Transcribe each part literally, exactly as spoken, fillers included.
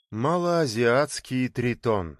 Малоазиатский тритон.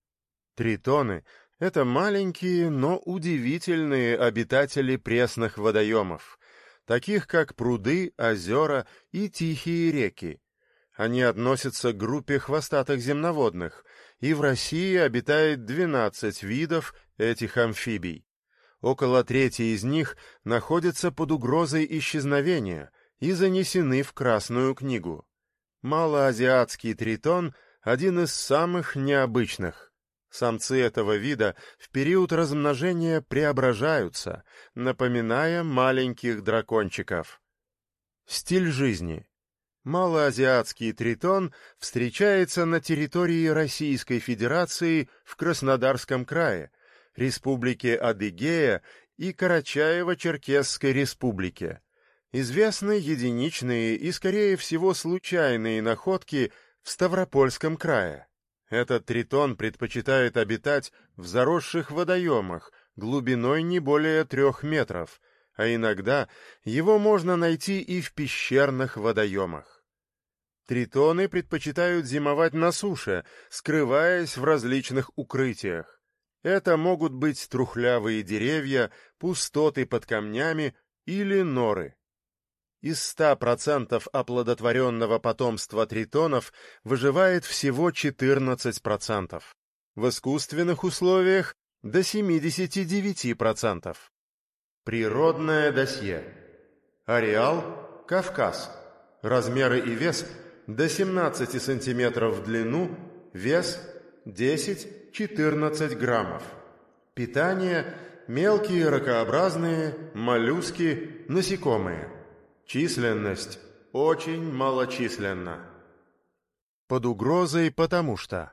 Тритоны — это маленькие, но удивительные обитатели пресных водоемов, таких как пруды, озера и тихие реки. Они относятся к группе хвостатых земноводных, и в России обитает двенадцать видов этих амфибий. Около трети из них находятся под угрозой исчезновения и занесены в Красную книгу. Малоазиатский тритон – один из самых необычных. Самцы этого вида в период размножения преображаются, напоминая маленьких дракончиков. Стиль жизни. Малоазиатский тритон встречается на территории Российской Федерации в Краснодарском крае, Республике Адыгея и Карачаево-Черкесской Республике. Известны единичные и, скорее всего, случайные находки в Ставропольском крае. Этот тритон предпочитает обитать в заросших водоемах глубиной не более трех метров, а иногда его можно найти и в пещерных водоемах. Тритоны предпочитают зимовать на суше, скрываясь в различных укрытиях. Это могут быть трухлявые деревья, пустоты под камнями или норы. Из ста процентов оплодотворенного потомства тритонов выживает всего четырнадцать процентов. В искусственных условиях до семидесяти девяти процентов. Природное досье. Ареал – Кавказ. Размеры и вес – до семнадцати сантиметров в длину, вес – десять-четырнадцать граммов. Питание – мелкие ракообразные, моллюски, насекомые. Численность очень малочисленна. Под угрозой потому что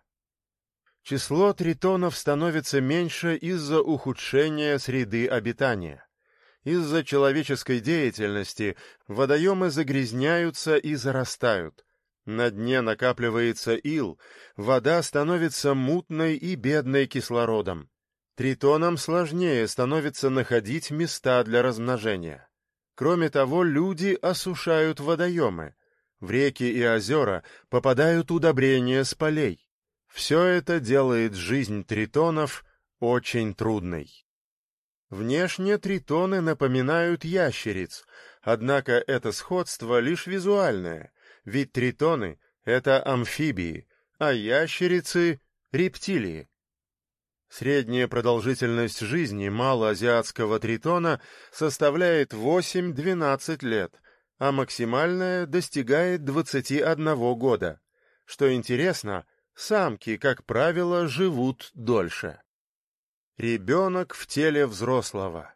число тритонов становится меньше из-за ухудшения среды обитания. Из-за человеческой деятельности водоемы загрязняются и зарастают. На дне накапливается ил, вода становится мутной и бедной кислородом. Тритонам сложнее становится находить места для размножения. Кроме того, люди осушают водоемы. В реки и озера попадают удобрения с полей. Все это делает жизнь тритонов очень трудной. Внешне тритоны напоминают ящериц, однако это сходство лишь визуальное, ведь тритоны — это амфибии, а ящерицы — рептилии. Средняя продолжительность жизни малоазиатского тритона составляет восемь-двенадцать лет, а максимальная достигает двадцати одного года. Что интересно, самки, как правило, живут дольше. Ребенок в теле взрослого.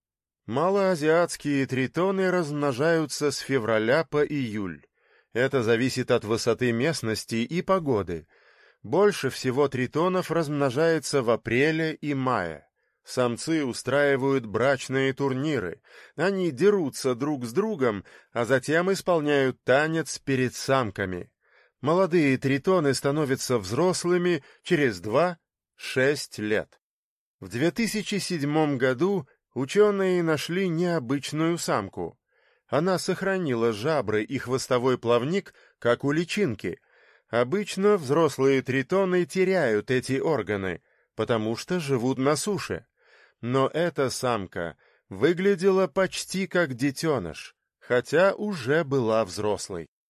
Малоазиатские тритоны размножаются с февраля по июль. Это зависит от высоты местности и погоды. Больше всего тритонов размножается в апреле и мае. Самцы устраивают брачные турниры. Они дерутся друг с другом, а затем исполняют танец перед самками. Молодые тритоны становятся взрослыми через два-шесть лет. В две тысячи седьмом году ученые нашли необычную самку. Она сохранила жабры и хвостовой плавник, как у личинки. Обычно взрослые тритоны теряют эти органы, потому что живут на суше. Но эта самка выглядела почти как детеныш, хотя уже была взрослой.